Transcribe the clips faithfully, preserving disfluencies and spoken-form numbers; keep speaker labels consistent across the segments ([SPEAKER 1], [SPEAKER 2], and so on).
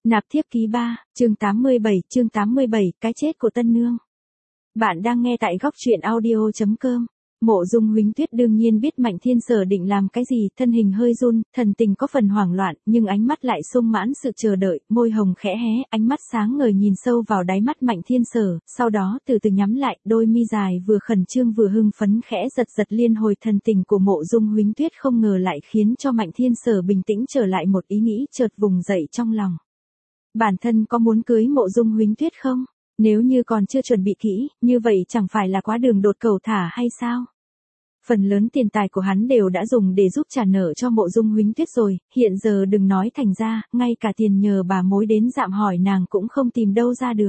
[SPEAKER 1] Nạp thiếp ký ba, chương tám mươi bảy, chương tám mươi bảy, cái chết của Tân Nương. Bạn đang nghe tại góc truyện audio chấm com. Mộ Dung Huỳnh Tuyết đương nhiên biết Mạnh Thiên Sở định làm cái gì, thân hình hơi run, thần tình có phần hoảng loạn, nhưng ánh mắt lại sung mãn sự chờ đợi, môi hồng khẽ hé, ánh mắt sáng ngời nhìn sâu vào đáy mắt Mạnh Thiên Sở, sau đó từ từ nhắm lại, đôi mi dài vừa khẩn trương vừa hưng phấn khẽ giật giật liên hồi thần tình của Mộ Dung Huỳnh Tuyết không ngờ lại khiến cho Mạnh Thiên Sở bình tĩnh trở lại, một ý nghĩ chợt vùng dậy trong lòng. Bản thân có muốn cưới Mộ Dung Huỳnh Tuyết không? Nếu như còn chưa chuẩn bị kỹ, như vậy chẳng phải là quá đường đột cầu thả hay sao? Phần lớn tiền tài của hắn đều đã dùng để giúp trả nợ cho Mộ Dung Huỳnh Tuyết rồi, hiện giờ đừng nói thành ra, ngay cả tiền nhờ bà mối đến dạm hỏi nàng cũng không tìm đâu ra được.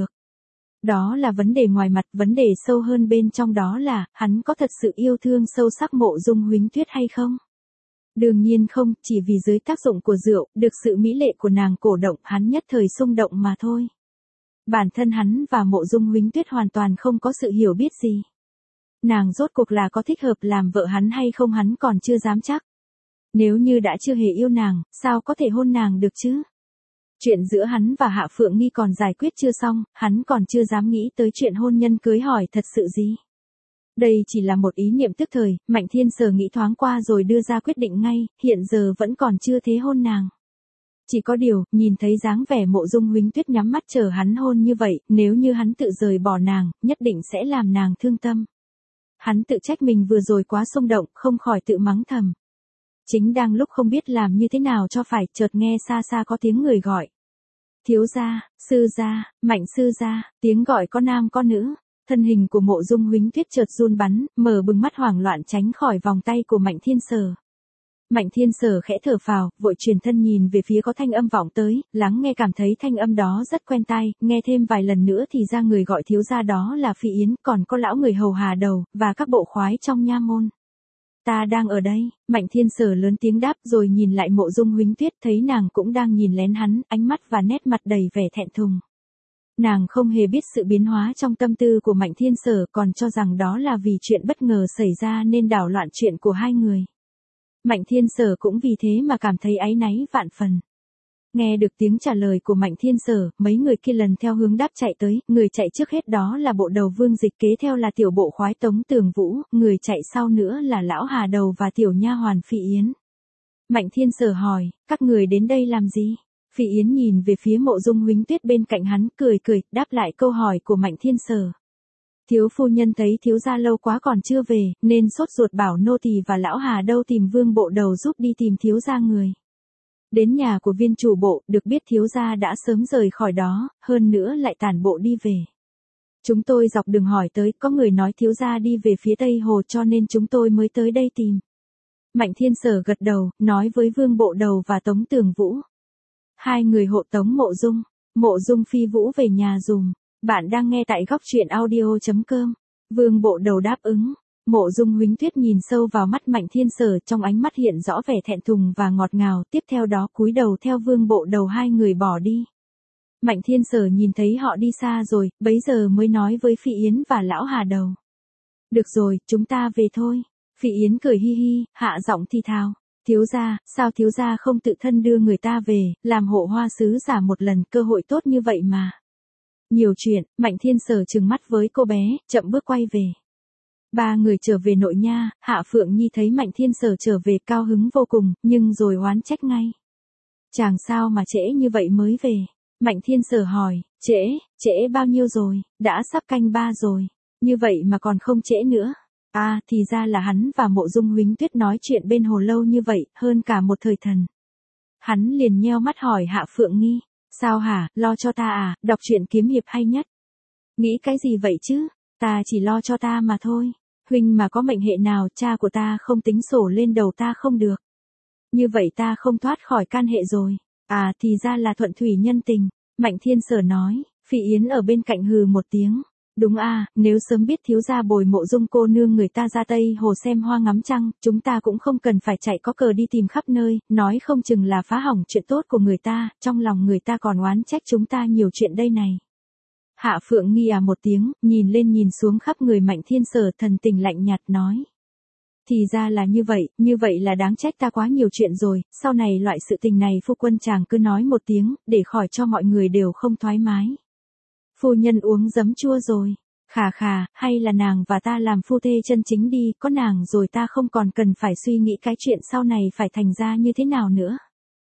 [SPEAKER 1] Đó là vấn đề ngoài mặt, vấn đề sâu hơn bên trong đó là, hắn có thật sự yêu thương sâu sắc Mộ Dung Huỳnh Tuyết hay không? Đương nhiên không, chỉ vì dưới tác dụng của rượu, được sự mỹ lệ của nàng cổ động, hắn nhất thời xung động mà thôi. Bản thân hắn và Mộ Dung Huỳnh Tuyết hoàn toàn không có sự hiểu biết gì. Nàng rốt cuộc là có thích hợp làm vợ hắn hay không hắn còn chưa dám chắc. Nếu như đã chưa hề yêu nàng, sao có thể hôn nàng được chứ? Chuyện giữa hắn và Hạ Phượng Nghi còn giải quyết chưa xong, hắn còn chưa dám nghĩ tới chuyện hôn nhân cưới hỏi thật sự gì. Đây chỉ là một ý niệm tức thời, Mạnh Thiên Sở nghĩ thoáng qua rồi đưa ra quyết định ngay, hiện giờ vẫn còn chưa thế hôn nàng. Chỉ có điều, nhìn thấy dáng vẻ Mộ Dung Huỳnh Tuyết nhắm mắt chờ hắn hôn như vậy, nếu như hắn tự rời bỏ nàng, nhất định sẽ làm nàng thương tâm. Hắn tự trách mình vừa rồi quá xung động, không khỏi tự mắng thầm. Chính đang lúc không biết làm như thế nào cho phải, chợt nghe xa xa có tiếng người gọi. Thiếu gia, sư gia, Mạnh sư gia, tiếng gọi có nam có nữ. Thân hình của Mộ Dung Huỳnh Tuyết chợt run bắn, mở bừng mắt hoảng loạn tránh khỏi vòng tay của Mạnh Thiên Sở. Mạnh Thiên Sở khẽ thở phào, vội truyền thân nhìn về phía có thanh âm vọng tới, lắng nghe cảm thấy thanh âm đó rất quen tai, nghe thêm vài lần nữa thì ra người gọi thiếu gia đó là Phi Yến, còn có lão người hầu Hà Đầu, và các bộ khoái trong nha môn. Ta đang ở đây, Mạnh Thiên Sở lớn tiếng đáp rồi nhìn lại Mộ Dung Huỳnh Tuyết thấy nàng cũng đang nhìn lén hắn, ánh mắt và nét mặt đầy vẻ thẹn thùng. Nàng không hề biết sự biến hóa trong tâm tư của Mạnh Thiên Sở, còn cho rằng đó là vì chuyện bất ngờ xảy ra nên đảo loạn chuyện của hai người. Mạnh Thiên Sở cũng vì thế mà cảm thấy áy náy vạn phần. Nghe được tiếng trả lời của Mạnh Thiên Sở, mấy người kia lần theo hướng đáp chạy tới, người chạy trước hết đó là bộ đầu Vương Dịch, kế theo là tiểu bộ khoái Tống Tường Vũ, người chạy sau nữa là lão Hà Đầu và tiểu nha hoàn Phi Yến. Mạnh Thiên Sở hỏi, các người đến đây làm gì? Phi Yến nhìn về phía Mộ Dung Huỳnh Tuyết bên cạnh hắn, cười cười, đáp lại câu hỏi của Mạnh Thiên Sở. Thiếu phu nhân thấy thiếu gia lâu quá còn chưa về, nên sốt ruột bảo nô tỳ và lão Hà Đâu tìm Vương bộ đầu giúp đi tìm thiếu gia người. Đến nhà của viên chủ bộ, được biết thiếu gia đã sớm rời khỏi đó, hơn nữa lại tản bộ đi về. Chúng tôi dọc đường hỏi tới, có người nói thiếu gia đi về phía Tây Hồ cho nên chúng tôi mới tới đây tìm. Mạnh Thiên Sở gật đầu, nói với Vương bộ đầu và Tống Tường Vũ. Hai người hộ tống Mộ Dung, Mộ Dung Phi Vũ về nhà dùm. Bạn đang nghe tại góc truyện audio chấm com. Vương bộ đầu đáp ứng. Mộ Dung Huỳnh Tuyết nhìn sâu vào mắt Mạnh Thiên Sở, trong ánh mắt hiện rõ vẻ thẹn thùng và ngọt ngào, tiếp theo đó cúi đầu theo Vương bộ đầu hai người bỏ đi. Mạnh Thiên Sở nhìn thấy họ đi xa rồi, bấy giờ mới nói với Phi Yến và lão Hà Đầu. Được rồi, chúng ta về thôi. Phi Yến cười hi hi, hạ giọng thì thào. Thiếu gia, sao thiếu gia không tự thân đưa người ta về, làm hộ hoa sứ giả một lần, cơ hội tốt như vậy mà. Nhiều chuyện, Mạnh Thiên Sở trừng mắt với cô bé, chậm bước quay về. Ba người trở về nội nha, Hạ Phượng Nhi thấy Mạnh Thiên Sở trở về cao hứng vô cùng, nhưng rồi oán trách ngay. Chàng sao mà trễ như vậy mới về? Mạnh Thiên Sở hỏi, trễ, trễ bao nhiêu rồi, đã sắp canh ba rồi, như vậy mà còn không trễ nữa. À, thì ra là hắn và Mộ Dung Huỳnh Tuyết nói chuyện bên hồ lâu như vậy, hơn cả một thời thần. Hắn liền nheo mắt hỏi Hạ Phượng Nghi. Sao hả, lo cho ta à, đọc truyện kiếm hiệp hay nhất. Nghĩ cái gì vậy chứ, ta chỉ lo cho ta mà thôi. Huynh mà có mệnh hệ nào cha của ta không tính sổ lên đầu ta không được. Như vậy ta không thoát khỏi can hệ rồi. À thì ra là thuận thủy nhân tình. Mạnh Thiên Sở nói, Phi Yến ở bên cạnh hừ một tiếng. Đúng à, nếu sớm biết thiếu gia bồi Mộ Dung cô nương người ta ra Tây Hồ xem hoa ngắm trăng, chúng ta cũng không cần phải chạy có cờ đi tìm khắp nơi, nói không chừng là phá hỏng chuyện tốt của người ta, trong lòng người ta còn oán trách chúng ta nhiều chuyện đây này. Hạ Phượng Nghi à một tiếng, nhìn lên nhìn xuống khắp người Mạnh Thiên Sở, thần tình lạnh nhạt nói. Thì ra là như vậy, như vậy là đáng trách ta quá nhiều chuyện rồi, sau này loại sự tình này phu quân chàng cứ nói một tiếng, để khỏi cho mọi người đều không thoải mái. Phu nhân uống giấm chua rồi. Khà khà, hay là nàng và ta làm phu thê chân chính đi, có nàng rồi ta không còn cần phải suy nghĩ cái chuyện sau này phải thành ra như thế nào nữa.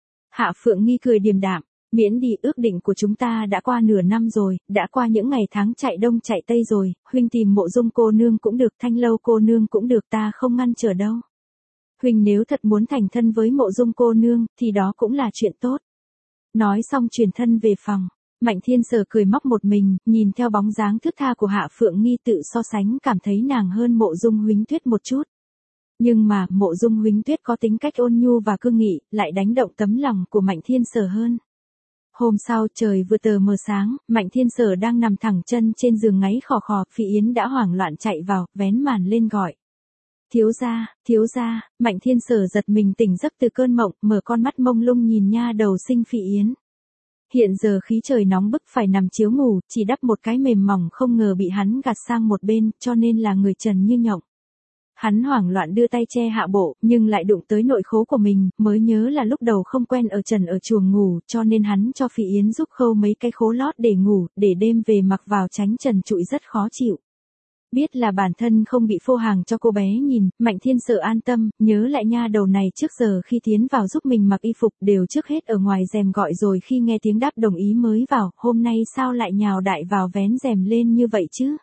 [SPEAKER 1] Hạ Phượng Nghi cười điềm đạm, miễn đi, ước định của chúng ta đã qua nửa năm rồi, đã qua những ngày tháng chạy đông chạy tây rồi, huynh tìm Mộ Dung cô nương cũng được, Thanh Lâu cô nương cũng được, ta không ngăn trở đâu. Huynh nếu thật muốn thành thân với Mộ Dung cô nương, thì đó cũng là chuyện tốt. Nói xong truyền thân về phòng. Mạnh Thiên Sở cười móc một mình, nhìn theo bóng dáng thướt tha của Hạ Phượng Nghi tự so sánh cảm thấy nàng hơn Mộ Dung Huỳnh Tuyết một chút. Nhưng mà, Mộ Dung Huỳnh Tuyết có tính cách ôn nhu và cương nghị, lại đánh động tấm lòng của Mạnh Thiên Sở hơn. Hôm sau trời vừa tờ mờ sáng, Mạnh Thiên Sở đang nằm thẳng chân trên giường ngáy khò khò, Phỉ Yến đã hoảng loạn chạy vào, vén màn lên gọi. Thiếu gia, thiếu gia, Mạnh Thiên Sở giật mình tỉnh giấc từ cơn mộng, mở con mắt mông lung nhìn nha đầu xinh Phỉ Yến. Hiện giờ khí trời nóng bức phải nằm chiếu ngủ, chỉ đắp một cái mềm mỏng không ngờ bị hắn gạt sang một bên, cho nên là người trần như nhộng. Hắn hoảng loạn đưa tay che hạ bộ, nhưng lại đụng tới nội khố của mình, mới nhớ là lúc đầu không quen ở trần ở chuồng ngủ, cho nên hắn cho Phỉ Yến giúp khâu mấy cái khố lót để ngủ, để đêm về mặc vào tránh trần trụi rất khó chịu. Biết là bản thân không bị phô hàng cho cô bé nhìn, Mạnh Thiên Sở an tâm, nhớ lại nha đầu này trước giờ khi tiến vào giúp mình mặc y phục đều trước hết ở ngoài rèm gọi rồi khi nghe tiếng đáp đồng ý mới vào, hôm nay sao lại nhào đại vào vén rèm lên như vậy chứ?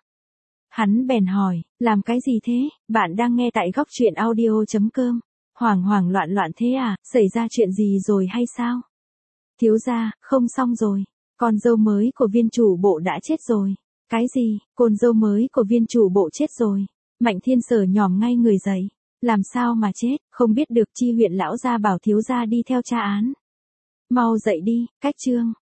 [SPEAKER 1] Hắn bèn hỏi, làm cái gì thế, bạn đang nghe tại góc truyện audio chấm com, hoảng hoảng loạn loạn thế à, xảy ra chuyện gì rồi hay sao? Thiếu gia, không xong rồi, con dâu mới của viên chủ bộ đã chết rồi. Cái gì, con dâu mới của viên chủ bộ chết rồi? Mạnh Thiên Sở nhòm ngay người dậy, làm sao mà chết, không biết được chi huyện lão gia bảo thiếu gia đi theo tra án. Mau dậy đi, cách chương.